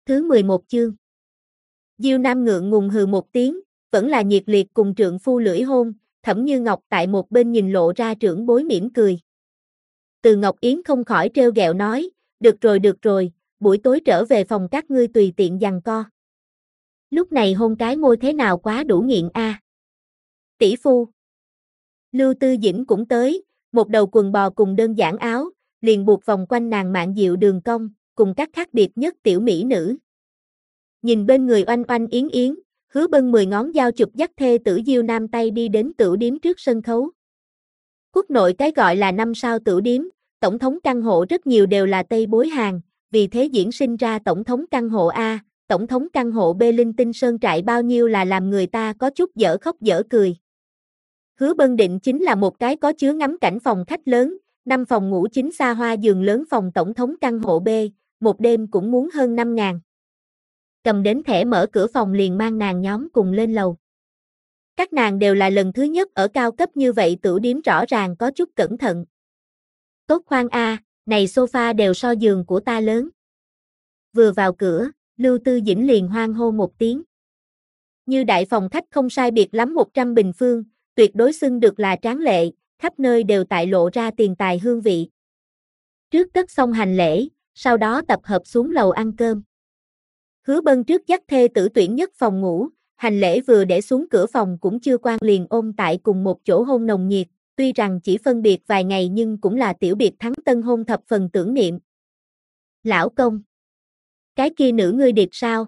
Thứ 11 chương. Diêu Nam ngượng ngùng hừ một tiếng, vẫn là nhiệt liệt cùng trượng phu lưỡi hôn, Thẩm Như Ngọc tại một bên nhìn lộ ra trưởng bối mỉm cười. Từ Ngọc Yến không khỏi trêu ghẹo nói, được rồi, buổi tối trở về phòng các ngươi tùy tiện giằng co. Lúc này hôn cái môi thế nào quá đủ nghiện a. Tỷ phu. Lưu Tư Dĩnh cũng tới, một đầu quần bò cùng đơn giản áo, liền buộc vòng quanh nàng mạn diệu đường cong, cùng các khác biệt nhất tiểu mỹ nữ. Nhìn bên người oanh oanh yến yến, Hứa Bân 10 ngón dao chụp dắt thê tử Diêu Nam tay đi đến tửu điếm trước sân khấu. Quốc nội cái gọi là 5 sao tửu điếm, tổng thống căn hộ rất nhiều đều là Tây bối hàng, vì thế diễn sinh ra tổng thống căn hộ A, tổng thống căn hộ B linh tinh sơn trại bao nhiêu là làm người ta có chút dở khóc dở cười. Hứa Bân định chính là một cái có chứa ngắm cảnh phòng khách lớn, 5 phòng ngủ chính xa hoa giường lớn phòng tổng thống căn hộ B, một đêm cũng muốn hơn 5.000. Cầm đến thẻ mở cửa phòng liền mang nàng nhóm cùng lên lầu. Các nàng đều là lần thứ nhất ở cao cấp như vậy tửu điếm rõ ràng có chút cẩn thận. Tốt khoan a, này sofa đều so giường của ta lớn. Vừa vào cửa, Lưu Tư Dĩnh liền hoan hô một tiếng. Như đại phòng khách không sai biệt lắm 100 bình phương, tuyệt đối xưng được là tráng lệ, khắp nơi đều tại lộ ra tiền tài hương vị. Trước cất xong hành lễ, sau đó tập hợp xuống lầu ăn cơm. Hứa Bân trước dắt thê tử tuyển nhất phòng ngủ, hành lễ vừa để xuống cửa phòng cũng chưa quan liền ôm tại cùng một chỗ hôn nồng nhiệt, tuy rằng chỉ phân biệt vài ngày nhưng cũng là tiểu biệt thắng tân hôn thập phần tưởng niệm. Lão công, cái kia nữ ngươi điệp sao?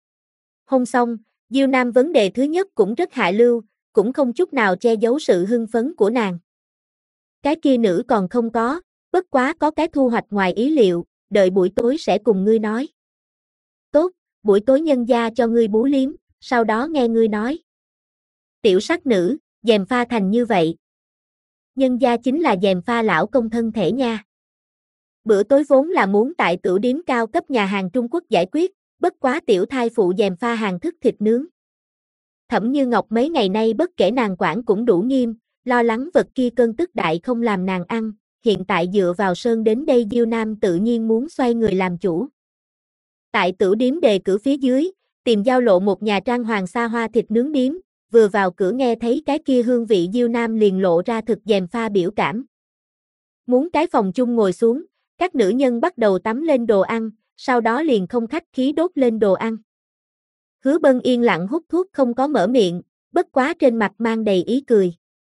Hôn xong, Diêu Nam vấn đề thứ nhất cũng rất hạ lưu, cũng không chút nào che giấu sự hưng phấn của nàng. Cái kia nữ còn không có, bất quá có cái thu hoạch ngoài ý liệu, đợi buổi tối sẽ cùng ngươi nói. Tốt, buổi tối nhân gia cho ngươi bú liếm, sau đó nghe ngươi nói. Tiểu sắc nữ, gièm pha thành như vậy. Nhân gia chính là gièm pha lão công thân thể nha. Bữa tối vốn là muốn tại tửu điếm cao cấp nhà hàng Trung Quốc giải quyết, bất quá tiểu thai phụ gièm pha hàng thức thịt nướng. Thẩm Như Ngọc mấy ngày nay bất kể nàng quản cũng đủ nghiêm, lo lắng vật kia cơn tức đại không làm nàng ăn, hiện tại dựa vào Sơn đến đây Diêu Nam tự nhiên muốn xoay người làm chủ. Tại tửu điếm đề cử phía dưới, tìm giao lộ một nhà trang hoàng xa hoa thịt nướng điếm, vừa vào cửa nghe thấy cái kia hương vị Diêu Nam liền lộ ra thực gièm pha biểu cảm. Muốn cái phòng chung ngồi xuống, các nữ nhân bắt đầu tắm lên đồ ăn, sau đó liền không khách khí đốt lên đồ ăn. Hứa Bân yên lặng hút thuốc không có mở miệng, bất quá trên mặt mang đầy ý cười.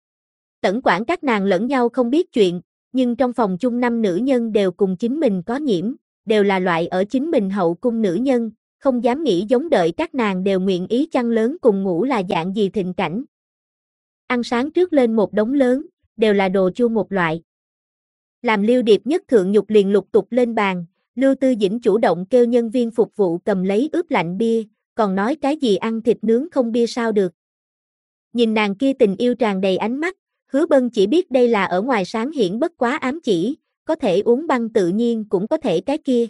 Tẩn quản các nàng lẫn nhau không biết chuyện, nhưng trong phòng chung 5 nữ nhân đều cùng chính mình có nhiễm, đều là loại ở chính mình hậu cung nữ nhân, không dám nghĩ giống đợi các nàng đều nguyện ý chăn lớn cùng ngủ là dạng gì thịnh cảnh. Ăn sáng trước lên một đống lớn, đều là đồ chua một loại. Làm Liêu Điệp nhất thượng nhục liền lục tục lên bàn, Lưu Tư Dĩnh chủ động kêu nhân viên phục vụ cầm lấy ướp lạnh bia, còn nói cái gì ăn thịt nướng không bia sao được. Nhìn nàng kia tình yêu tràn đầy ánh mắt, Hứa Bân chỉ biết đây là ở ngoài sáng hiển bất quá ám chỉ, có thể uống băng tự nhiên cũng có thể cái kia.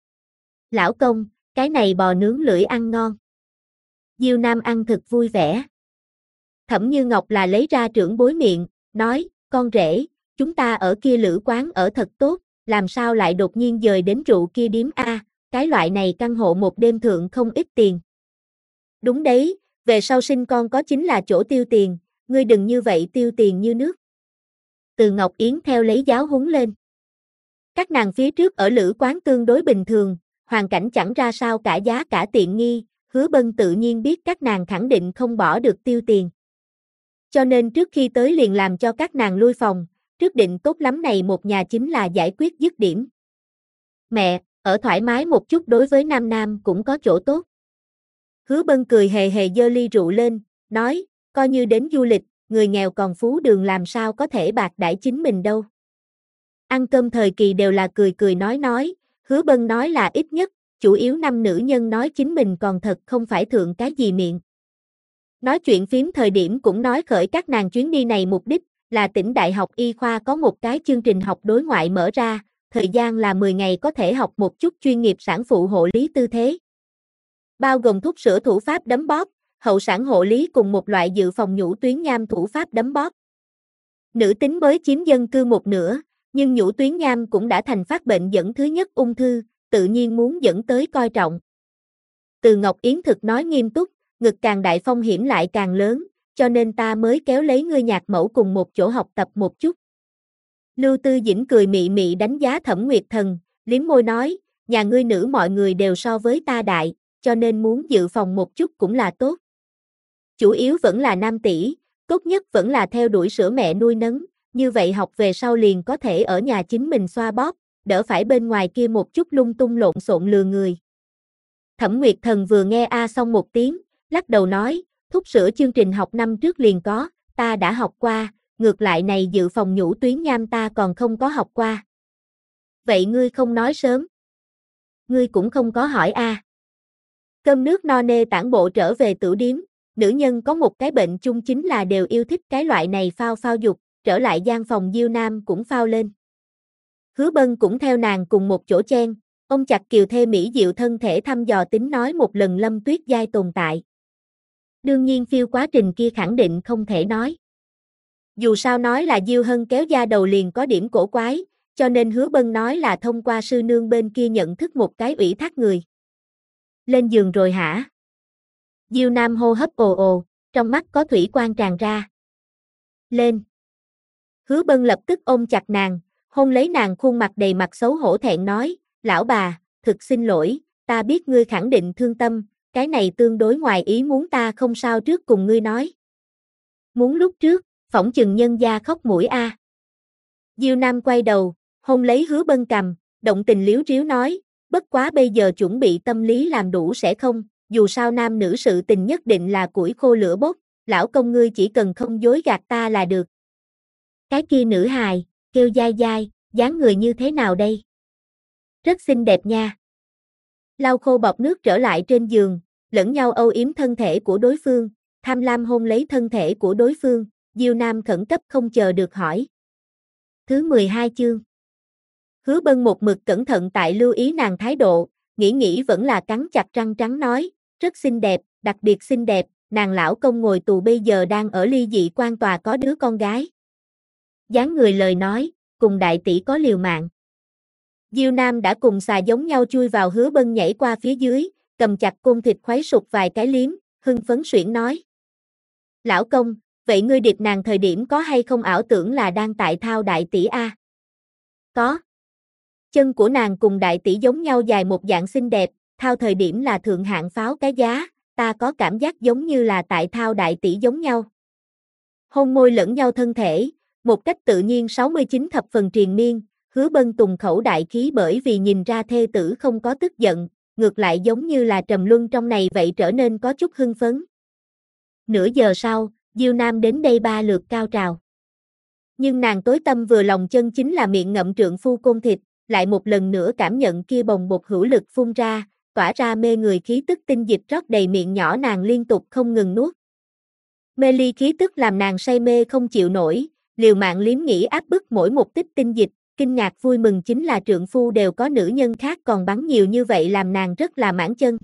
Lão công, cái này bò nướng lưỡi ăn ngon. Diêu Nam ăn thực vui vẻ. Thẩm Như Ngọc là lấy ra trưởng bối miệng, nói, con rể, chúng ta ở kia lữ quán ở thật tốt, làm sao lại đột nhiên dời đến rượu kia điếm a, cái loại này căn hộ một đêm thượng không ít tiền. Đúng đấy, về sau sinh con có chính là chỗ tiêu tiền, ngươi đừng như vậy tiêu tiền như nước. Từ Ngọc Yến theo lấy giáo huấn lên. Các nàng phía trước ở lữ quán tương đối bình thường, hoàn cảnh chẳng ra sao cả giá cả tiện nghi, Hứa Bân tự nhiên biết các nàng khẳng định không bỏ được tiêu tiền. Cho nên trước khi tới liền làm cho các nàng lui phòng, trước định tốt lắm này một nhà chính là giải quyết dứt điểm. Mẹ, ở thoải mái một chút đối với Nam Nam cũng có chỗ tốt. Hứa Bân cười hề hề giơ ly rượu lên, nói, coi như đến du lịch, người nghèo còn phú đường làm sao có thể bạc đãi chính mình đâu. Ăn cơm thời kỳ đều là cười cười nói, Hứa Bân nói là ít nhất, chủ yếu 5 nữ nhân nói chính mình còn thật không phải thượng cái gì miệng. Nói chuyện phím thời điểm cũng nói khởi các nàng chuyến đi này mục đích, là tỉnh Đại học Y khoa có một cái chương trình học đối ngoại mở ra, thời gian là 10 ngày có thể học một chút chuyên nghiệp sản phụ hộ lý tư thế. Bao gồm thuốc sữa thủ pháp đấm bóp, hậu sản hộ lý cùng một loại dự phòng nhũ tuyến nham thủ pháp đấm bóp. Nữ tính mới chiếm dân cư một nửa, nhưng nhũ tuyến nham cũng đã thành phát bệnh dẫn thứ nhất ung thư, tự nhiên muốn dẫn tới coi trọng. Từ Ngọc Yến thực nói nghiêm túc, ngực càng đại phong hiểm lại càng lớn, cho nên ta mới kéo lấy ngươi nhạc mẫu cùng một chỗ học tập một chút. Lưu Tư Dĩnh cười mị mị đánh giá Thẩm Nguyệt Thần, liếm môi nói, nhà ngươi nữ mọi người đều so với ta đại, cho nên muốn dự phòng một chút cũng là tốt. Chủ yếu vẫn là nam tỷ, tốt nhất vẫn là theo đuổi sữa mẹ nuôi nấng, như vậy học về sau liền có thể ở nhà chính mình xoa bóp, đỡ phải bên ngoài kia một chút lung tung lộn xộn lừa người. Thẩm Nguyệt Thần vừa nghe xong một tiếng, lắc đầu nói, thuốc sữa chương trình học năm trước liền có, ta đã học qua, ngược lại này dự phòng nhũ tuyến nham ta còn không có học qua. Vậy ngươi không nói sớm? Ngươi cũng không có hỏi Cơm nước no nê tản bộ trở về tửu điếm, nữ nhân có một cái bệnh chung chính là đều yêu thích cái loại này phao phao dục, trở lại gian phòng Diêu Nam cũng phao lên. Hứa Bân cũng theo nàng cùng một chỗ chen, ông chặt kiều thê mỹ diệu thân thể thăm dò tính nói một lần Lâm Tuyết Giai tồn tại. Đương nhiên phiêu quá trình kia khẳng định không thể nói. Dù sao nói là Diêu Hân kéo da đầu liền có điểm cổ quái, cho nên Hứa Bân nói là thông qua sư nương bên kia nhận thức một cái ủy thác người. Lên giường rồi hả? Diêu Nam hô hấp ồ ồ, trong mắt có thủy quang tràn ra. Lên. Hứa Bân lập tức ôm chặt nàng, hôn lấy nàng khuôn mặt đầy mặt xấu hổ thẹn nói, lão bà, thực xin lỗi, ta biết ngươi khẳng định thương tâm, cái này tương đối ngoài ý muốn ta không sao trước cùng ngươi nói. Muốn lúc trước, phỏng chừng nhân gia khóc mũi Diêu Nam quay đầu, hôn lấy Hứa Bân cằm, động tình liếu riếu nói, bất quá bây giờ chuẩn bị tâm lý làm đủ sẽ không, dù sao nam nữ sự tình nhất định là củi khô lửa bốc, lão công ngươi chỉ cần không dối gạt ta là được. Cái kia nữ hài, kêu Giai Giai, dáng người như thế nào đây? Rất xinh đẹp nha. Lau khô bọt nước trở lại trên giường, lẫn nhau âu yếm thân thể của đối phương, tham lam hôn lấy thân thể của đối phương, Diêu Nam khẩn cấp không chờ được hỏi. Thứ 12 chương. Hứa Bân một mực cẩn thận tại lưu ý nàng thái độ, nghĩ vẫn là cắn chặt răng trắng nói, rất xinh đẹp, đặc biệt xinh đẹp, nàng lão công ngồi tù bây giờ đang ở ly dị quan tòa có đứa con gái. Dáng người lời nói, cùng đại tỷ có liều mạng. Diêu Nam đã cùng xà giống nhau chui vào Hứa Bân nhảy qua phía dưới, cầm chặt côn thịt khuấy sụt vài cái liếm, hưng phấn suyễn nói. Lão công, vậy ngươi điệp nàng thời điểm có hay không ảo tưởng là đang tại thao đại tỷ Có. Chân của nàng cùng đại tỷ giống nhau dài một dạng xinh đẹp, thao thời điểm là thượng hạng pháo cái giá, ta có cảm giác giống như là tại thao đại tỷ giống nhau. Hôn môi lẫn nhau thân thể, một cách tự nhiên 69 thập phần triền miên, Hứa Bân tùng khẩu đại khí bởi vì nhìn ra thê tử không có tức giận, ngược lại giống như là trầm luân trong này vậy trở nên có chút hưng phấn. Nửa giờ sau, Diêu Nam đến đây 3 lượt cao trào. Nhưng nàng tối tâm vừa lòng chân chính là miệng ngậm trượng phu côn thịt, lại một lần nữa cảm nhận kia bồng bột hữu lực phun ra, tỏa ra mê người khí tức tinh dịch rót đầy miệng nhỏ nàng liên tục không ngừng nuốt. Mê ly khí tức làm nàng say mê không chịu nổi, liều mạng liếm nghĩ áp bức mỗi một tích tinh dịch, kinh ngạc vui mừng chính là trượng phu đều có nữ nhân khác còn bắn nhiều như vậy làm nàng rất là mãn chân.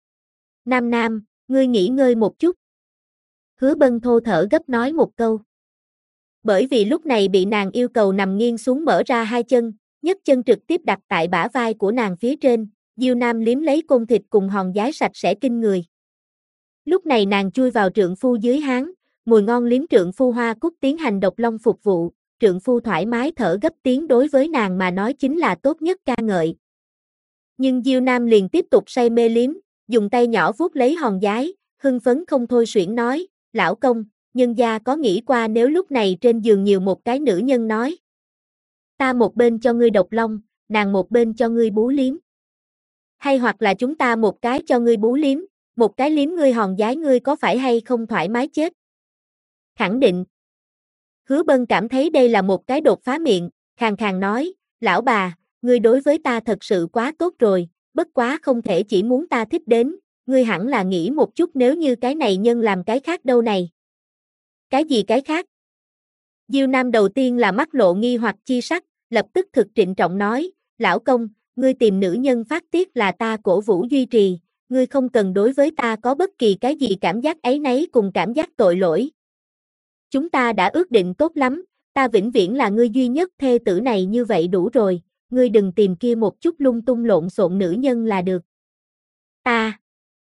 Nam, ngươi nghỉ ngơi một chút. Hứa Bân thô thở gấp nói một câu. Bởi vì lúc này bị nàng yêu cầu nằm nghiêng xuống mở ra hai chân, nhấc chân trực tiếp đặt tại bả vai của nàng phía trên, Diêu Nam liếm lấy côn thịt cùng hòn giái sạch sẽ kinh người. Lúc này nàng chui vào trượng phu dưới háng, mùi ngon liếm trượng phu hoa cúc tiến hành độc long phục vụ, trượng phu thoải mái thở gấp tiếng đối với nàng mà nói chính là tốt nhất ca ngợi. Nhưng Diêu Nam liền tiếp tục say mê liếm, dùng tay nhỏ vuốt lấy hòn giái, hưng phấn không thôi suyễn nói, lão công, nhân gia có nghĩ qua nếu lúc này trên giường nhiều một cái nữ nhân nói. Ta một bên cho ngươi độc long, nàng một bên cho ngươi bú liếm. Hay hoặc là chúng ta một cái cho ngươi bú liếm, một cái liếm ngươi hòn giái ngươi có phải hay không thoải mái chết? Khẳng định. Hứa Bân cảm thấy đây là một cái đột phá miệng, khàn khàn nói, lão bà, ngươi đối với ta thật sự quá tốt rồi, bất quá không thể chỉ muốn ta thích đến, ngươi hẳn là nghĩ một chút nếu như cái này nhân làm cái khác đâu này. Cái gì cái khác? Diêu Nam đầu tiên là mắt lộ nghi hoặc chi sắc, lập tức thực trịnh trọng nói, lão công, ngươi tìm nữ nhân phát tiết là ta cổ vũ duy trì, ngươi không cần đối với ta có bất kỳ cái gì cảm giác áy náy cùng cảm giác tội lỗi. Chúng ta đã ước định tốt lắm, ta vĩnh viễn là ngươi duy nhất thê tử này như vậy đủ rồi, ngươi đừng tìm kia một chút lung tung lộn xộn nữ nhân là được. Ta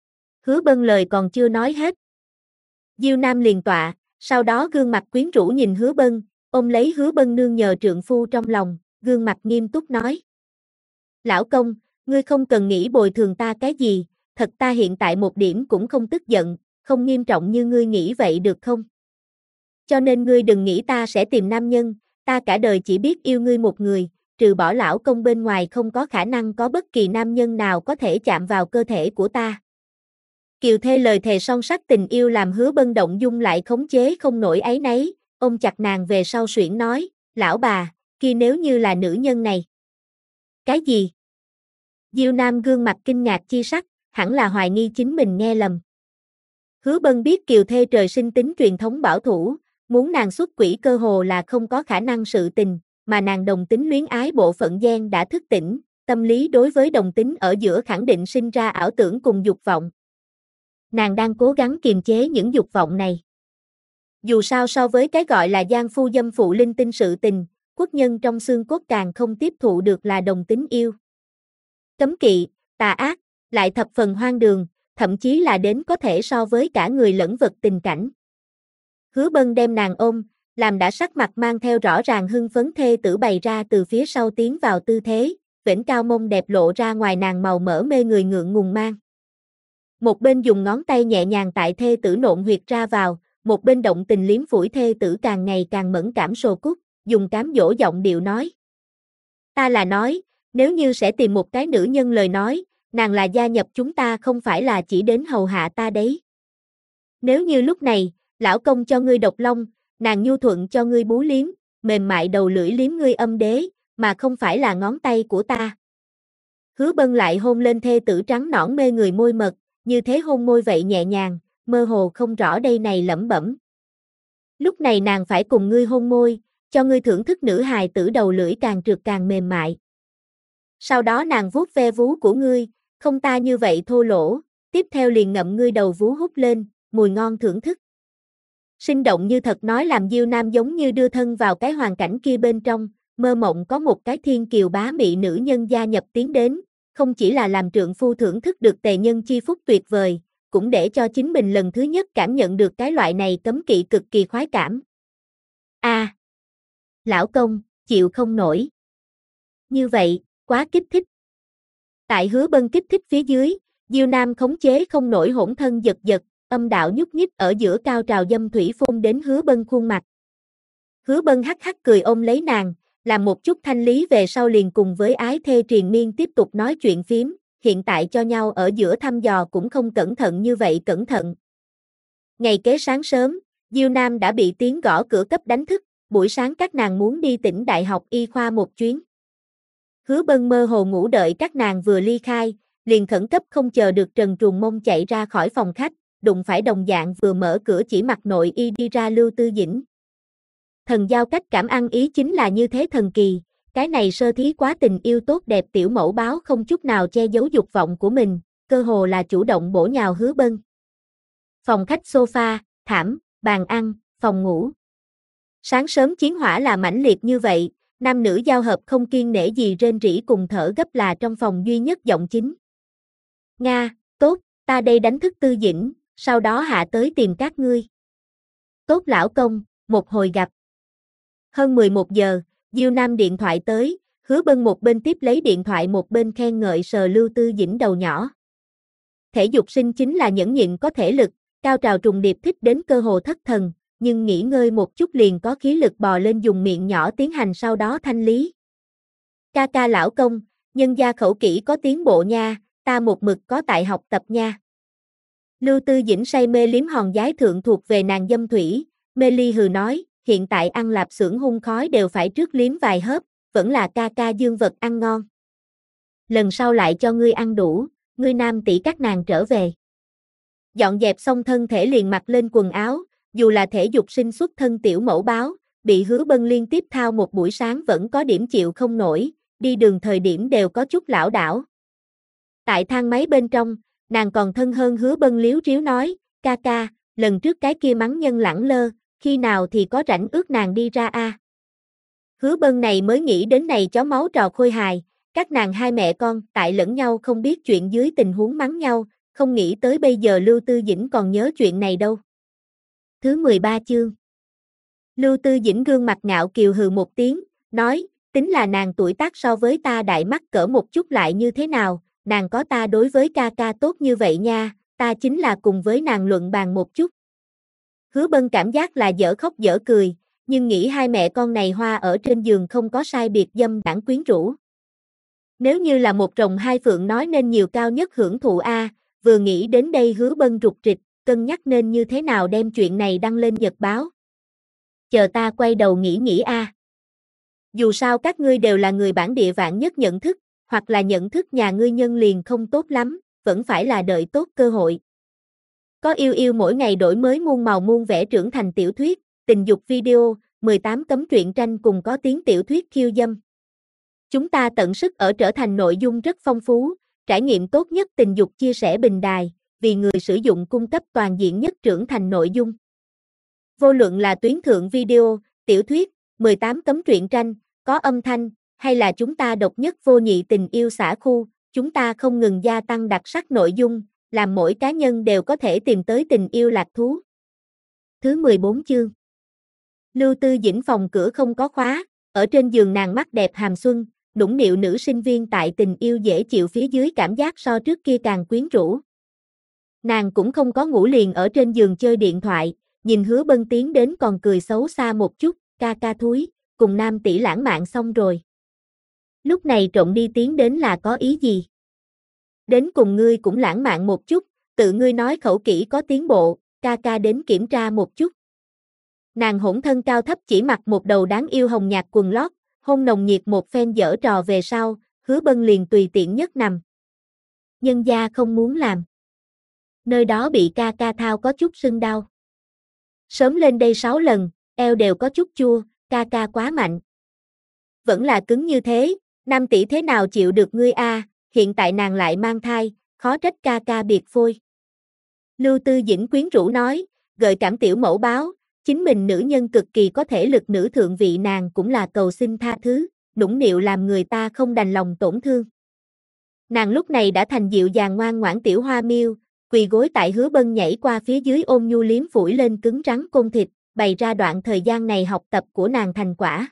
Hứa Bân lời còn chưa nói hết. Diêu Nam liền tọa, sau đó gương mặt quyến rũ nhìn Hứa Bân, ôm lấy Hứa Bân nương nhờ trượng phu trong lòng, gương mặt nghiêm túc nói. Lão công, ngươi không cần nghĩ bồi thường ta cái gì, thật ta hiện tại một điểm cũng không tức giận, không nghiêm trọng như ngươi nghĩ vậy được không? Cho nên ngươi đừng nghĩ ta sẽ tìm nam nhân, ta cả đời chỉ biết yêu ngươi một người, trừ bỏ lão công bên ngoài không có khả năng có bất kỳ nam nhân nào có thể chạm vào cơ thể của ta. Kiều thê lời thề son sắt tình yêu làm Hứa Bân động dung lại khống chế không nổi áy náy, ôm chặt nàng về sau suyễn nói, lão bà, kia nếu như là nữ nhân này. Cái gì? Diêu Nam gương mặt kinh ngạc chi sắc, hẳn là hoài nghi chính mình nghe lầm. Hứa Bân biết Kiều thê trời sinh tính truyền thống bảo thủ, muốn nàng xuất quỷ cơ hồ là không có khả năng sự tình, mà nàng đồng tính luyến ái bộ phận gen đã thức tỉnh, tâm lý đối với đồng tính ở giữa khẳng định sinh ra ảo tưởng cùng dục vọng. Nàng đang cố gắng kiềm chế những dục vọng này. Dù sao so với cái gọi là giang phu dâm phụ linh tinh sự tình, quốc nhân trong xương cốt càng không tiếp thụ được là đồng tính yêu. Cấm kỵ, tà ác, lại thập phần hoang đường, thậm chí là đến có thể so với cả người lẫn vật tình cảnh. Hứa Bân đem nàng ôm, làm đã sắc mặt mang theo rõ ràng hưng phấn thê tử bày ra từ phía sau tiến vào tư thế, vểnh cao mông đẹp lộ ra ngoài nàng màu mỡ mê người ngượng ngùng mang. Một bên dùng ngón tay nhẹ nhàng tại thê tử nộn huyệt ra vào, một bên động tình liếm phủi thê tử càng ngày càng mẫn cảm sồ cút, dùng cám dỗ giọng điệu nói. Ta là nói, nếu như sẽ tìm một cái nữ nhân lời nói, nàng là gia nhập chúng ta không phải là chỉ đến hầu hạ ta đấy. Nếu như lúc này, lão công cho ngươi độc long, nàng nhu thuận cho ngươi bú liếm, mềm mại đầu lưỡi liếm ngươi âm đế, mà không phải là ngón tay của ta. Hứa Bân lại hôn lên thê tử trắng nõn mê người môi mật, như thế hôn môi vậy nhẹ nhàng, mơ hồ không rõ đây này lẩm bẩm. Lúc này nàng phải cùng ngươi hôn môi, cho ngươi thưởng thức nữ hài tử đầu lưỡi càng trượt càng mềm mại. Sau đó nàng vuốt ve vú của ngươi, không ta như vậy thô lỗ, tiếp theo liền ngậm ngươi đầu vú hút lên, mùi ngon thưởng thức. Sinh động như thật nói làm Diêu Nam giống như đưa thân vào cái hoàn cảnh kia bên trong, mơ mộng có một cái thiên kiều bá mị nữ nhân gia nhập tiến đến, không chỉ là làm trượng phu thưởng thức được tề nhân chi phúc tuyệt vời, cũng để cho chính mình lần thứ nhất cảm nhận được cái loại này cấm kỵ cực kỳ khoái cảm. Lão công, chịu không nổi. Như vậy, quá kích thích. Tại Hứa Bân kích thích phía dưới, Diêu Nam khống chế không nổi hỗn thân giật giật, âm đạo nhúc nhích ở giữa cao trào dâm thủy phun đến Hứa Bân khuôn mặt. Hứa Bân hắc hắc cười ôm lấy nàng, làm một chút thanh lý về sau liền cùng với ái thê triền miên tiếp tục nói chuyện phiếm, hiện tại cho nhau ở giữa thăm dò cũng không cẩn thận như vậy cẩn thận. Ngày kế sáng sớm, Diêu Nam đã bị tiếng gõ cửa cấp đánh thức, buổi sáng các nàng muốn đi tỉnh Đại học Y khoa một chuyến. Hứa Bân mơ hồ ngủ đợi các nàng vừa ly khai, liền khẩn cấp không chờ được trần truồng mông chạy ra khỏi phòng khách, đụng phải đồng dạng vừa mở cửa chỉ mặc nội y đi ra Lưu Tư Dĩnh. Thần giao cách cảm ăn ý chính là như thế thần kỳ, cái này sơ thí quá tình yêu tốt đẹp tiểu mẫu báo không chút nào che giấu dục vọng của mình, cơ hồ là chủ động bổ nhào Hứa Bân. Phòng khách sofa, thảm, bàn ăn, phòng ngủ. Sáng sớm chiến hỏa là mãnh liệt như vậy, nam nữ giao hợp không kiêng nể gì rên rỉ cùng thở gấp là trong phòng duy nhất giọng chính. Nga, tốt, ta đây đánh thức Tư Dĩnh, sau đó hạ tới tìm các ngươi. Tốt lão công, một hồi gặp. Hơn 11 giờ, Diêu Nam điện thoại tới, Hứa Bân một bên tiếp lấy điện thoại một bên khen ngợi sờ Lưu Tư Dĩnh đầu nhỏ. Thể dục sinh chính là nhẫn nhịn có thể lực, cao trào trùng điệp thích đến cơ hồ thất thần, nhưng nghỉ ngơi một chút liền có khí lực bò lên dùng miệng nhỏ tiến hành sau đó thanh lý. Ca ca lão công, nhân gia khẩu kỹ có tiến bộ nha, ta một mực có tại học tập nha. Lưu Tư Dĩnh say mê liếm hòn giái thượng thuộc về nàng dâm thủy, mê ly hừ nói, hiện tại ăn lạp xưởng hun khói đều phải trước liếm vài hớp, vẫn là ca ca dương vật ăn ngon. Lần sau lại cho ngươi ăn đủ, ngươi nam tỷ các nàng trở về. Dọn dẹp xong thân thể liền mặc lên quần áo, dù là thể dục sinh xuất thân tiểu mẫu báo, bị Hứa Bân liên tiếp thao một buổi sáng vẫn có điểm chịu không nổi, đi đường thời điểm đều có chút lảo đảo. Tại thang máy bên trong, nàng còn thân hơn Hứa Bân liếu riếu nói, ca ca, lần trước cái kia mắng nhân lẳng lơ, khi nào thì có rảnh ước nàng đi ra a. Hứa Bân này mới nghĩ đến này chó máu trò khôi hài, các nàng hai mẹ con tại lẫn nhau không biết chuyện dưới tình huống mắng nhau, không nghĩ tới bây giờ Lưu Tư Dĩnh còn nhớ chuyện này đâu. Thứ 13 chương. Lưu Tư Dĩnh gương mặt ngạo kiều hừ một tiếng, nói, tính là nàng tuổi tác so với ta đại mắc cỡ một chút lại như thế nào, nàng có ta đối với ca ca tốt như vậy nha, ta chính là cùng với nàng luận bàn một chút. Hứa Bân cảm giác là dở khóc dở cười, nhưng nghĩ hai mẹ con này hoa ở trên giường không có sai biệt dâm đãng quyến rũ. Nếu như là một rồng hai phượng nói nên nhiều cao nhất hưởng thụ a, vừa nghĩ đến đây Hứa Bân rụt rịch, cân nhắc nên như thế nào đem chuyện này đăng lên nhật báo. Chờ ta quay đầu nghĩ a. Dù sao các ngươi đều là người bản địa vạn nhất nhận thức, hoặc là nhận thức nhà ngươi nhân liền không tốt lắm, vẫn phải là đợi tốt cơ hội. Có yêu yêu mỗi ngày đổi mới muôn màu muôn vẻ trưởng thành tiểu thuyết, tình dục video, 18 cấm truyện tranh cùng có tiếng tiểu thuyết khiêu dâm. Chúng ta tận sức ở trở thành nội dung rất phong phú, trải nghiệm tốt nhất tình dục chia sẻ bình đài, vì người sử dụng cung cấp toàn diện nhất trưởng thành nội dung. Vô luận là tuyến thượng video, tiểu thuyết, 18 cấm truyện tranh, có âm thanh, hay là chúng ta độc nhất vô nhị tình yêu xã khu, chúng ta không ngừng gia tăng đặc sắc nội dung, làm mỗi cá nhân đều có thể tìm tới tình yêu lạc thú. Thứ 14 chương. Lưu Tư Dĩnh phòng cửa không có khóa, ở trên giường nàng mắt đẹp hàm xuân, nũng nịu nữ sinh viên tại tình yêu dễ chịu phía dưới cảm giác so trước kia càng quyến rũ. Nàng cũng không có ngủ liền ở trên giường chơi điện thoại, nhìn Hứa Bân tiến đến còn cười xấu xa một chút, ca ca thúi, cùng nam tỷ lãng mạn xong rồi. Lúc này trộn đi tiến đến là có ý gì? Đến cùng ngươi cũng lãng mạn một chút, tự ngươi nói khẩu kỹ có tiến bộ, ca ca đến kiểm tra một chút. Nàng hỗn thân cao thấp chỉ mặc một đầu đáng yêu hồng nhạt quần lót, hôn nồng nhiệt một phen giở trò về sau, Hứa Bân liền tùy tiện nhất nằm. Nhân gia không muốn làm. Nơi đó bị ca ca thao có chút sưng đau. Sớm lên đây 6 lần, eo đều có chút chua, ca ca quá mạnh. Vẫn là cứng như thế, nam tỷ thế nào chịu được ngươi a, hiện tại nàng lại mang thai, khó trách ca ca biệt phôi. Lưu Tư Dĩnh quyến rũ nói, gợi cảm tiểu mẫu báo, chính mình nữ nhân cực kỳ có thể lực nữ thượng vị nàng cũng là cầu xin tha thứ, nũng nịu làm người ta không đành lòng tổn thương. Nàng lúc này đã thành dịu dàng ngoan ngoãn tiểu hoa miêu, quỳ gối tại Hứa Bân nhảy qua phía dưới ôm nhu liếm phủi lên cứng rắn côn thịt, bày ra đoạn thời gian này học tập của nàng thành quả.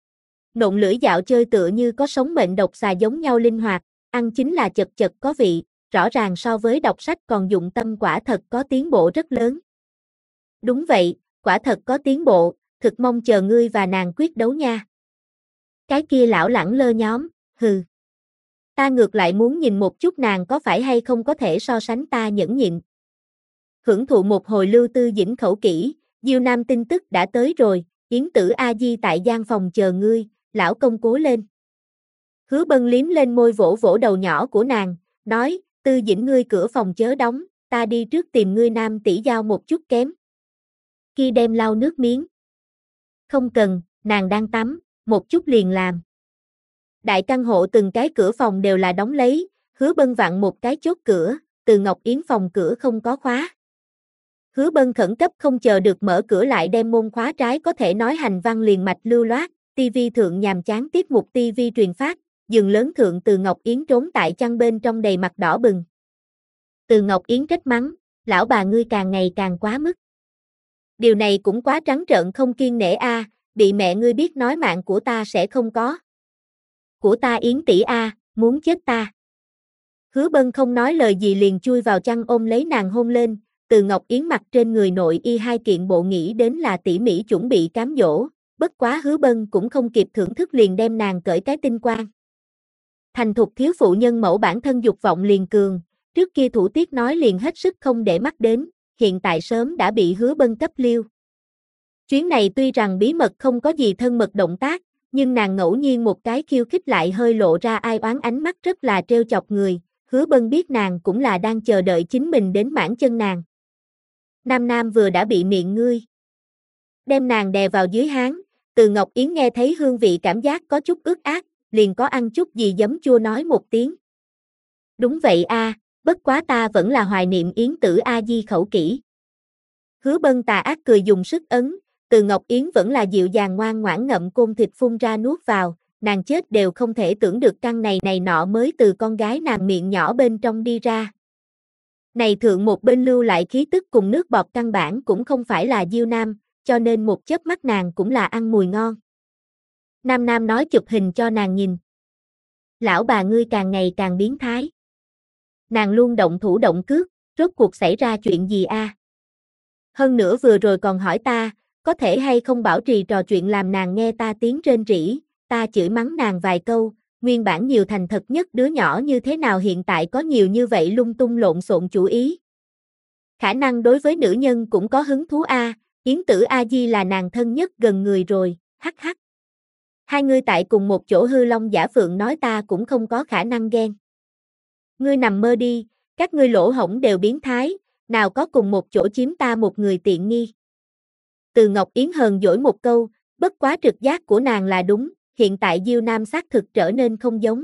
Nộn lưỡi dạo chơi tựa như có sống mệnh độc xà giống nhau linh hoạt, ăn chính là chật chật có vị, rõ ràng so với đọc sách còn dụng tâm quả thật có tiến bộ rất lớn. Đúng vậy, quả thật có tiến bộ, thực mong chờ ngươi và nàng quyết đấu nha. Cái kia lão lẳng lơ nhóm, hừ. Ta ngược lại muốn nhìn một chút nàng có phải hay không có thể so sánh ta nhẫn nhịn. Hưởng thụ một hồi Lưu Tư Dĩnh khẩu kỹ, Diêu Nam tin tức đã tới rồi, Yến Tử A Di tại gian phòng chờ ngươi, lão công cố lên. Hứa Bân liếm lên môi vỗ vỗ đầu nhỏ của nàng, nói, Tư Dĩnh ngươi cửa phòng chớ đóng, ta đi trước tìm ngươi nam tỷ giao một chút kém. Kia đem lau nước miếng. Không cần, nàng đang tắm, một chút liền làm. Đại căn hộ từng cái cửa phòng đều là đóng lấy, Hứa Bân vặn một cái chốt cửa, Từ Ngọc Yến phòng cửa không có khóa. Hứa Bân khẩn cấp không chờ được mở cửa lại đem môn khóa trái có thể nói hành văn liền mạch lưu loát, tivi thượng nhàm chán tiết mục tivi truyền phát, giường lớn thượng Từ Ngọc Yến trốn tại chăn bên trong đầy mặt đỏ bừng. Từ Ngọc Yến trách mắng, lão bà ngươi càng ngày càng quá mức. Điều này cũng quá trắng trợn không kiêng nể a, bị mẹ ngươi biết nói mạng của ta sẽ không có. Của ta Yến tỷ a, muốn chết ta. Hứa Bân không nói lời gì liền chui vào chăn ôm lấy nàng hôn lên, Từ Ngọc Yến mặc trên người nội y hai kiện bộ nghĩ đến là tỉ mỉ chuẩn bị cám dỗ, bất quá Hứa Bân cũng không kịp thưởng thức liền đem nàng cởi cái tinh quang. Thành thục thiếu phụ nhân mẫu bản thân dục vọng liền cường, trước kia thủ tiết nói liền hết sức không để mắt đến, hiện tại sớm đã bị Hứa Bân cấp liêu. Chuyến này tuy rằng bí mật không có gì thân mật động tác, nhưng nàng ngẫu nhiên một cái khiêu khích lại hơi lộ ra ai oán ánh mắt rất là trêu chọc người, Hứa Bân biết nàng cũng là đang chờ đợi chính mình đến mãn chân nàng. Nam Nam vừa đã bị miệng ngươi. Đem nàng đè vào dưới háng, Từ Ngọc Yến nghe thấy hương vị cảm giác có chút ướt át, liền có ăn chút gì giấm chua nói một tiếng. Đúng vậy a, bất quá ta vẫn là hoài niệm Yến Tử A Di khẩu kỹ. Hứa Bân tà ác cười dùng sức ấn, Từ Ngọc Yến vẫn là dịu dàng ngoan ngoãn ngậm côn thịt phun ra nuốt vào, nàng chết đều không thể tưởng được căn này nọ mới từ con gái nàng miệng nhỏ bên trong đi ra. Này thượng một bên lưu lại khí tức cùng nước bọt căn bản cũng không phải là Diêu Nam, cho nên một chớp mắt nàng cũng là ăn mùi ngon. Nam Nam nói chụp hình cho nàng nhìn. Lão bà ngươi càng ngày càng biến thái. Nàng luôn động thủ động cước, rốt cuộc xảy ra chuyện gì a? Hơn nữa vừa rồi còn hỏi ta, có thể hay không bảo trì trò chuyện làm nàng nghe ta tiếng rên rỉ, ta chửi mắng nàng vài câu, nguyên bản nhiều thành thật nhất đứa nhỏ như thế nào hiện tại có nhiều như vậy lung tung lộn xộn chủ ý. Khả năng đối với nữ nhân cũng có hứng thú a, Yến Tử A Di là nàng thân nhất gần người rồi, hắc hắc. Hai ngươi tại cùng một chỗ hư long giả phượng nói ta cũng không có khả năng ghen. Ngươi nằm mơ đi, các ngươi lỗ hổng đều biến thái, nào có cùng một chỗ chiếm ta một người tiện nghi. Từ Ngọc Yến hờn dỗi một câu, bất quá trực giác của nàng là đúng, hiện tại Diêu Nam xác thực trở nên không giống.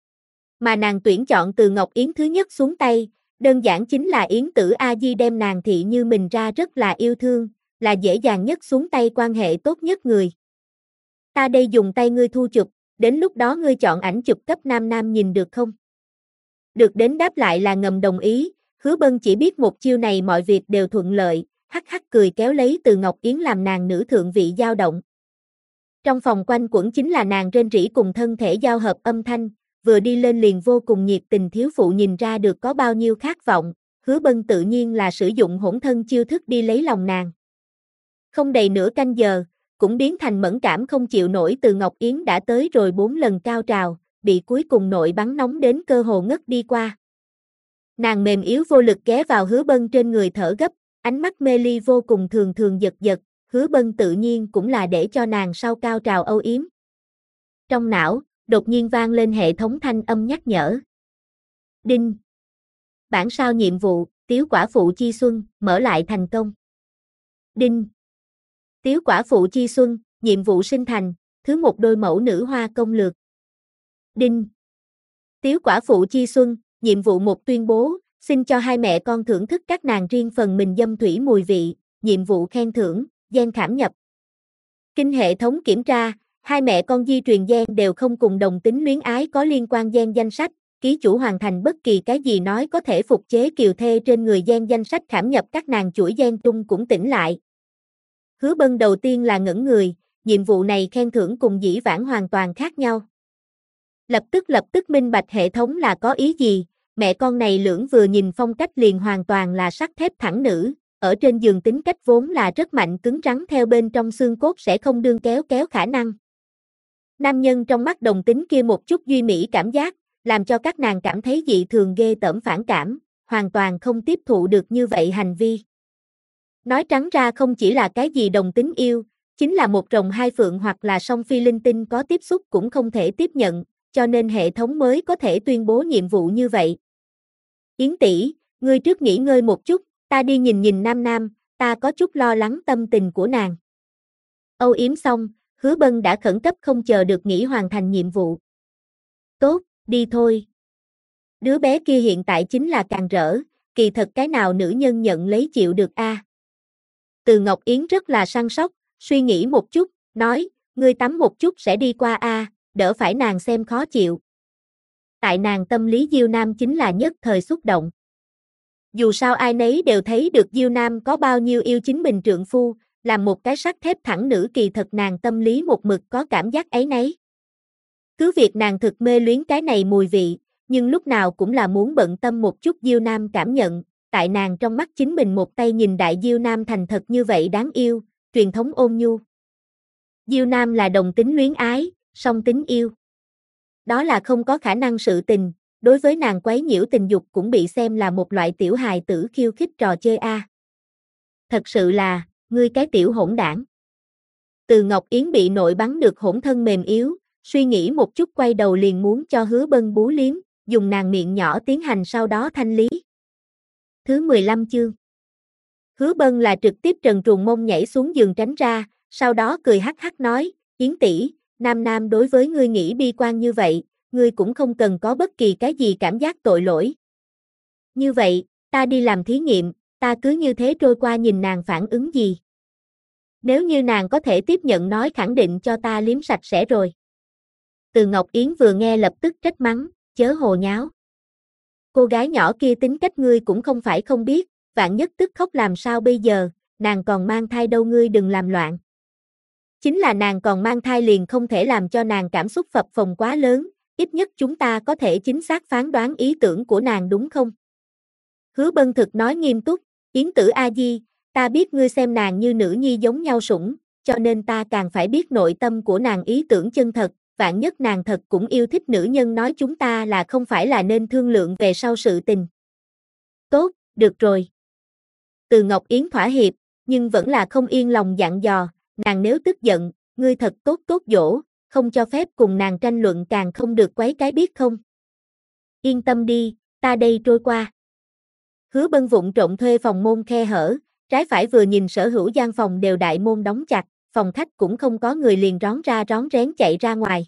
Mà nàng tuyển chọn Từ Ngọc Yến thứ nhất xuống tay, đơn giản chính là Yến Tử A Di đem nàng thị như mình ra rất là yêu thương, là dễ dàng nhất xuống tay quan hệ tốt nhất người. Ta đây dùng tay ngươi thu chụp, đến lúc đó ngươi chọn ảnh chụp cấp Nam Nam nhìn được không? Được đến đáp lại là ngầm đồng ý, Hứa Bân chỉ biết một chiêu này mọi việc đều thuận lợi, hắc hắc cười kéo lấy Từ Ngọc Yến làm nàng nữ thượng vị dao động. Trong phòng quanh quẩn chính là nàng rên rỉ cùng thân thể giao hợp âm thanh, vừa đi lên liền vô cùng nhiệt tình thiếu phụ nhìn ra được có bao nhiêu khát vọng, Hứa Bân tự nhiên là sử dụng hỗn thân chiêu thức đi lấy lòng nàng. Không đầy nửa canh giờ, cũng biến thành mẫn cảm không chịu nổi Từ Ngọc Yến đã tới rồi 4 lần cao trào, bị cuối cùng nội bắn nóng đến cơ hồ ngất đi qua. Nàng mềm yếu vô lực ghé vào Hứa Bân trên người thở gấp, ánh mắt mê ly vô cùng thường thường giật giật, Hứa Bân tự nhiên cũng là để cho nàng sau cao trào âu yếm. Trong não, đột nhiên vang lên hệ thống thanh âm nhắc nhở. Đinh. Bản sao nhiệm vụ, Tiếu quả phụ chi xuân, mở lại thành công. Đinh. Tiếu quả phụ chi xuân, nhiệm vụ sinh thành, thứ một đôi mẫu nữ hoa công lược. Đinh. Tiếu quả phụ chi xuân, nhiệm vụ một tuyên bố, xin cho hai mẹ con thưởng thức các nàng riêng phần mình dâm thủy mùi vị, nhiệm vụ khen thưởng, gen khảm nhập. Kinh hệ thống kiểm tra, hai mẹ con di truyền gen đều không cùng đồng tính luyến ái có liên quan gen danh sách, ký chủ hoàn thành bất kỳ cái gì nói có thể phục chế kiều thê trên người gen danh sách khảm nhập các nàng chuỗi gen trung cũng tỉnh lại. Hứa Bân đầu tiên là ngẩn người, nhiệm vụ này khen thưởng cùng dĩ vãng hoàn toàn khác nhau. Lập tức minh bạch hệ thống là có ý gì, mẹ con này lưỡng vừa nhìn phong cách liền hoàn toàn là sắt thép thẳng nữ, ở trên giường tính cách vốn là rất mạnh cứng rắn theo bên trong xương cốt sẽ không đương kéo khả năng. Nam nhân trong mắt đồng tính kia một chút duy mỹ cảm giác, làm cho các nàng cảm thấy dị thường ghê tởm phản cảm, hoàn toàn không tiếp thụ được như vậy hành vi. Nói trắng ra không chỉ là cái gì đồng tính yêu, chính là một rồng hai phượng hoặc là song phi linh tinh có tiếp xúc cũng không thể tiếp nhận, cho nên hệ thống mới có thể tuyên bố nhiệm vụ như vậy. Yến tỷ, ngươi trước nghỉ ngơi một chút, ta đi nhìn Nam Nam, ta có chút lo lắng tâm tình của nàng. Âu yếm xong, Hứa Bân đã khẩn cấp không chờ được nghỉ hoàn thành nhiệm vụ. Tốt, đi thôi. Đứa bé kia hiện tại chính là càng rỡ, kỳ thật cái nào nữ nhân nhận lấy chịu được a. Từ Ngọc Yến rất là săn sóc, suy nghĩ một chút, nói, ngươi tắm một chút sẽ đi qua a, đỡ phải nàng xem khó chịu. Tại nàng tâm lý Diêu Nam chính là nhất thời xúc động. Dù sao ai nấy đều thấy được Diêu Nam có bao nhiêu yêu chính mình trượng phu, làm một cái sắt thép thẳng nữ kỳ thật nàng tâm lý một mực có cảm giác ấy nấy. Cứ việc nàng thực mê luyến cái này mùi vị, nhưng lúc nào cũng là muốn bận tâm một chút Diêu Nam cảm nhận, tại nàng trong mắt chính mình một tay nhìn đại Diêu Nam thành thật như vậy đáng yêu, truyền thống ôn nhu. Diêu Nam là đồng tính luyến ái, song tính yêu. Đó là không có khả năng sự tình, đối với nàng quấy nhiễu tình dục cũng bị xem là một loại tiểu hài tử khiêu khích trò chơi a. Thật sự là, ngươi cái tiểu hỗn đảng. Từ Ngọc Yến bị nội bắn được hỗn thân mềm yếu, suy nghĩ một chút quay đầu liền muốn cho Hứa Bân bú liếm, dùng nàng miệng nhỏ tiến hành sau đó thanh lý. Thứ 15 chương. Hứa Bân là trực tiếp trần truồng mông nhảy xuống giường tránh ra, sau đó cười hắc hắc nói, Yến tỷ, Nam Nam đối với ngươi nghĩ bi quan như vậy, ngươi cũng không cần có bất kỳ cái gì cảm giác tội lỗi. Như vậy, ta đi làm thí nghiệm, ta cứ như thế trôi qua nhìn nàng phản ứng gì. Nếu như nàng có thể tiếp nhận nói khẳng định cho ta liếm sạch sẽ rồi. Từ Ngọc Yến vừa nghe lập tức trách mắng, chớ hồ nháo. Cô gái nhỏ kia tính cách ngươi cũng không phải không biết, vạn nhất tức khóc làm sao bây giờ, nàng còn mang thai đâu, ngươi đừng làm loạn. Chính là nàng còn mang thai liền không thể làm cho nàng cảm xúc phập phồng quá lớn, ít nhất chúng ta có thể chính xác phán đoán ý tưởng của nàng đúng không? Hứa Bân thực nói nghiêm túc, Yến Tử A Di, ta biết ngươi xem nàng như nữ nhi giống nhau sủng, cho nên ta càng phải biết nội tâm của nàng ý tưởng chân thật, vạn nhất nàng thật cũng yêu thích nữ nhân nói chúng ta là không phải là nên thương lượng về sau sự tình. Tốt, được rồi. Từ Ngọc Yến thỏa hiệp, nhưng vẫn là không yên lòng dặn dò, nàng nếu tức giận, ngươi thật tốt tốt dỗ, không cho phép cùng nàng tranh luận càng không được quấy cái biết không. Yên tâm đi, ta đây trôi qua. Hứa Bân vụng trộm thuê phòng môn khe hở, trái phải vừa nhìn sở hữu gian phòng đều đại môn đóng chặt, phòng khách cũng không có người liền rón ra rón rén chạy ra ngoài.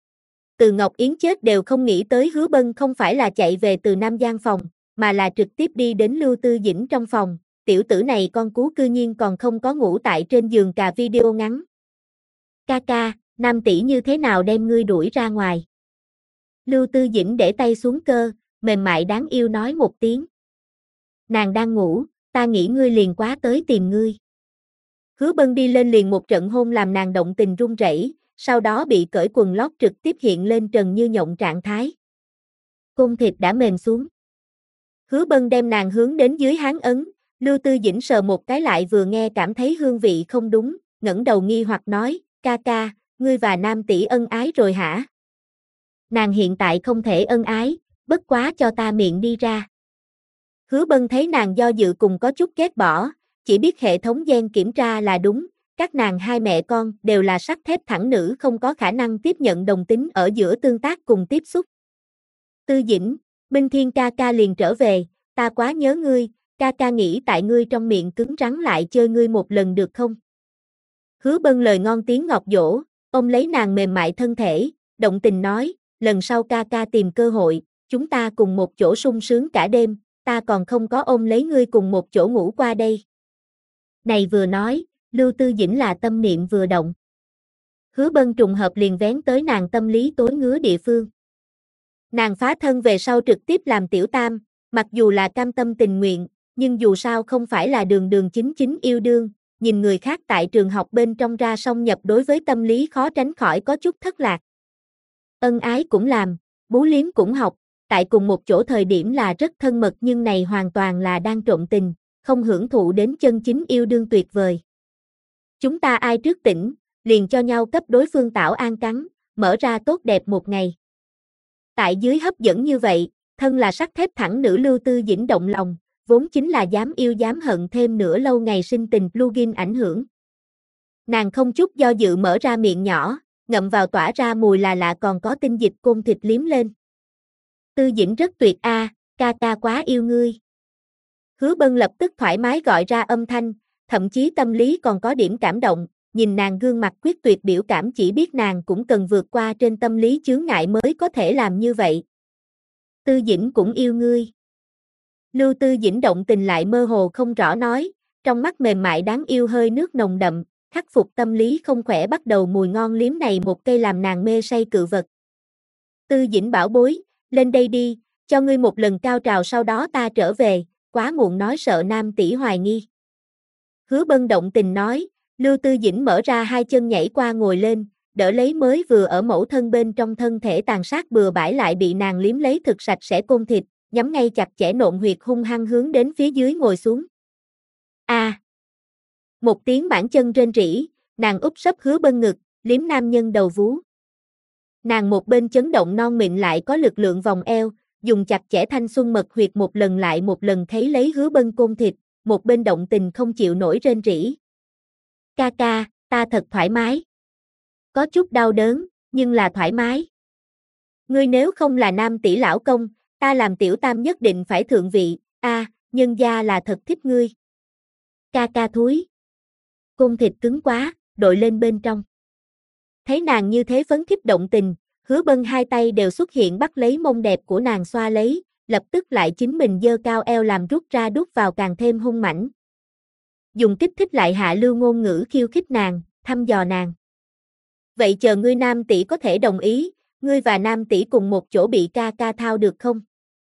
Từ Ngọc Yến chết đều không nghĩ tới Hứa Bân không phải là chạy về từ Nam gian phòng, mà là trực tiếp đi đến Lưu Tư Dĩnh trong phòng, tiểu tử này con cú cư nhiên còn không có ngủ tại trên giường cà video ngắn. Ca ca, Nam tỷ như thế nào đem ngươi đuổi ra ngoài? Lưu Tư Dĩnh để tay xuống cơ, mềm mại đáng yêu nói một tiếng. Nàng đang ngủ, ta nghĩ ngươi liền quá tới tìm ngươi. Hứa Bân đi lên liền một trận hôn làm nàng động tình run rẩy, sau đó bị cởi quần lót trực tiếp hiện lên trần như nhộng trạng thái. Côn thịt đã mềm xuống. Hứa Bân đem nàng hướng đến dưới háng ấn, Lưu Tư Dĩnh sờ một cái lại vừa nghe cảm thấy hương vị không đúng, ngẩng đầu nghi hoặc nói, ca ca, ngươi và Nam tỷ ân ái rồi hả? Nàng hiện tại không thể ân ái, bất quá cho ta miệng đi ra. Hứa Bân thấy nàng do dự cùng có chút ghét bỏ, chỉ biết hệ thống gen kiểm tra là đúng, các nàng hai mẹ con đều là sắt thép thẳng nữ không có khả năng tiếp nhận đồng tính ở giữa tương tác cùng tiếp xúc. Tư Dĩnh, Minh Thiên ca ca liền trở về, ta quá nhớ ngươi, ca ca nghĩ tại ngươi trong miệng cứng rắn lại chơi ngươi một lần được không? Hứa Bân lời ngon tiếng ngọt dỗ, ôm lấy nàng mềm mại thân thể, động tình nói, lần sau ca ca tìm cơ hội, chúng ta cùng một chỗ sung sướng cả đêm, ta còn không có ôm lấy ngươi cùng một chỗ ngủ qua đây. Này vừa nói, Lưu Tư Dĩnh là tâm niệm vừa động. Hứa Bân trùng hợp liền vén tới nàng tâm lý tối ngứa địa phương. Nàng phá thân về sau trực tiếp làm tiểu tam, mặc dù là cam tâm tình nguyện, nhưng dù sao không phải là đường đường chính chính yêu đương, nhìn người khác tại trường học bên trong ra song nhập đối với tâm lý khó tránh khỏi có chút thất lạc. Ân ái cũng làm, bú liếm cũng học, tại cùng một chỗ thời điểm là rất thân mật nhưng này hoàn toàn là đang trộn tình, không hưởng thụ đến chân chính yêu đương tuyệt vời. Chúng ta ai trước tỉnh, liền cho nhau cấp đối phương tảo an cắn, mở ra tốt đẹp một ngày. Tại dưới hấp dẫn như vậy, thân là sắt thép thẳng nữ Lưu Tư Dĩnh động lòng, vốn chính là dám yêu dám hận thêm nữa lâu ngày sinh tình plugin ảnh hưởng. Nàng không chút do dự mở ra miệng nhỏ, ngậm vào tỏa ra mùi là lạ còn có tinh dịch côn thịt liếm lên. Tư Dĩnh rất tuyệt a, ca ca quá yêu ngươi. Hứa Bân lập tức thoải mái gọi ra âm thanh, thậm chí tâm lý còn có điểm cảm động, nhìn nàng gương mặt quyết tuyệt biểu cảm chỉ biết nàng cũng cần vượt qua trên tâm lý chướng ngại mới có thể làm như vậy. Tư Dĩnh cũng yêu ngươi. Lưu Tư Dĩnh động tình lại mơ hồ không rõ nói, trong mắt mềm mại đáng yêu hơi nước nồng đậm, khắc phục tâm lý không khỏe bắt đầu mùi ngon liếm này một cây làm nàng mê say cự vật. Tư Dĩnh bảo bối, lên đây đi, cho ngươi một lần cao trào sau đó ta trở về, quá muộn nói sợ Nam tỷ hoài nghi. Hứa Bân động tình nói, Lưu Tư Dĩnh mở ra hai chân nhảy qua ngồi lên, đỡ lấy mới vừa ở mẫu thân bên trong thân thể tàn sát bừa bãi lại bị nàng liếm lấy thực sạch sẽ côn thịt, nhắm ngay chặt chẽ nộn huyệt hung hăng hướng đến phía dưới ngồi xuống. A! Một tiếng bản chân rên rỉ, nàng úp sấp Hứa Bân ngực, liếm nam nhân đầu vú. Nàng một bên chấn động non mịn lại có lực lượng vòng eo, dùng chặt chẽ thanh xuân mật huyệt một lần lại một lần thấy lấy Hứa Bân côn thịt, một bên động tình không chịu nổi rên rỉ. Ca ca, ta thật thoải mái. Có chút đau đớn, nhưng là thoải mái. Ngươi nếu không là Nam tỷ lão công, ta làm tiểu tam nhất định phải thượng vị, nhân gia là thật thích ngươi. Ca ca thúi. Côn thịt cứng quá, đội lên bên trong. Thấy nàng như thế phấn khích động tình, Hứa Bân hai tay đều xuất hiện bắt lấy mông đẹp của nàng xoa lấy, lập tức lại chính mình giơ cao eo làm rút ra đút vào càng thêm hung mãnh. Dùng kích thích lại hạ lưu ngôn ngữ khiêu khích nàng, thăm dò nàng. Vậy chờ ngươi Nam tỷ có thể đồng ý, ngươi và Nam tỷ cùng một chỗ bị ca ca thao được không?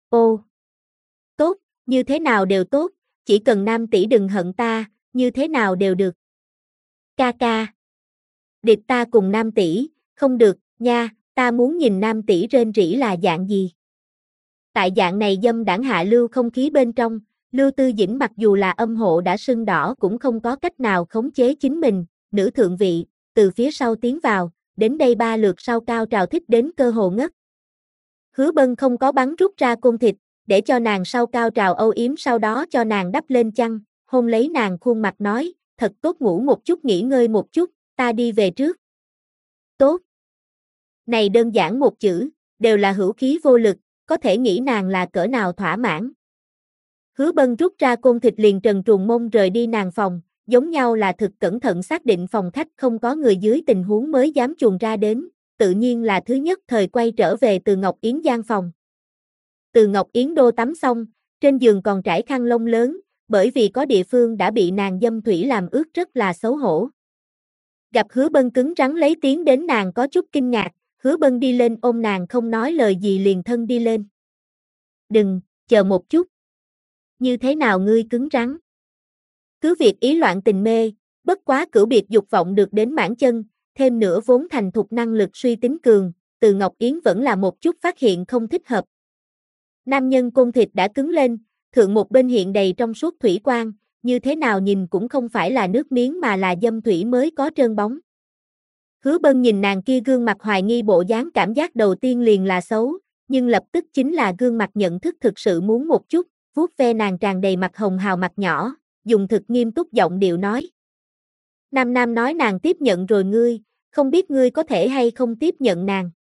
Ô, tốt, như thế nào đều tốt, chỉ cần Nam tỷ đừng hận ta, như thế nào đều được. Ca ca. Địch ta cùng Nam tỷ, không được, nha, ta muốn nhìn Nam tỷ rên rỉ là dạng gì. Tại dạng này dâm đảng hạ lưu không khí bên trong, Lưu Tư Dĩnh mặc dù là âm hộ đã sưng đỏ cũng không có cách nào khống chế chính mình, nữ thượng vị, từ phía sau tiến vào, đến đây 3 lượt sau cao trào thích đến cơ hồ ngất. Hứa Bân không có bắn rút ra côn thịt, để cho nàng sau cao trào âu yếm sau đó cho nàng đắp lên chăn, hôn lấy nàng khuôn mặt nói, thật tốt ngủ một chút nghỉ ngơi một chút, ta đi về trước. Tốt. Này đơn giản một chữ, đều là hữu khí vô lực, có thể nghĩ nàng là cỡ nào thỏa mãn. Hứa Bân rút ra côn thịt liền trần truồng mông rời đi nàng phòng, giống nhau là thực cẩn thận xác định phòng khách không có người dưới tình huống mới dám chuồn ra đến, tự nhiên là thứ nhất thời quay trở về Từ Ngọc Yến gian phòng. Từ Ngọc Yến đô tắm xong, trên giường còn trải khăn lông lớn, bởi vì có địa phương đã bị nàng dâm thủy làm ướt rất là xấu hổ. Gặp Hứa Bân cứng rắn lấy tiếng đến nàng có chút kinh ngạc, Hứa Bân đi lên ôm nàng không nói lời gì liền thân đi lên. Đừng, chờ một chút. Như thế nào ngươi cứng rắn? Cứ việc ý loạn tình mê, bất quá cửu biệt dục vọng được đến mãn chân, thêm nữa vốn thành thục năng lực suy tính cường, Từ Ngọc Yến vẫn là một chút phát hiện không thích hợp. Nam nhân côn thịt đã cứng lên, thượng một bên hiện đầy trong suốt thủy quang, như thế nào nhìn cũng không phải là nước miếng mà là dâm thủy mới có trơn bóng. Hứa Bân nhìn nàng kia gương mặt hoài nghi bộ dáng cảm giác đầu tiên liền là xấu, nhưng lập tức chính là gương mặt nhận thức thực sự muốn một chút, vuốt ve nàng tràn đầy mặt hồng hào mặt nhỏ, dùng thực nghiêm túc giọng điệu nói. Nam Nam nói nàng tiếp nhận rồi ngươi, không biết ngươi có thể hay không tiếp nhận nàng.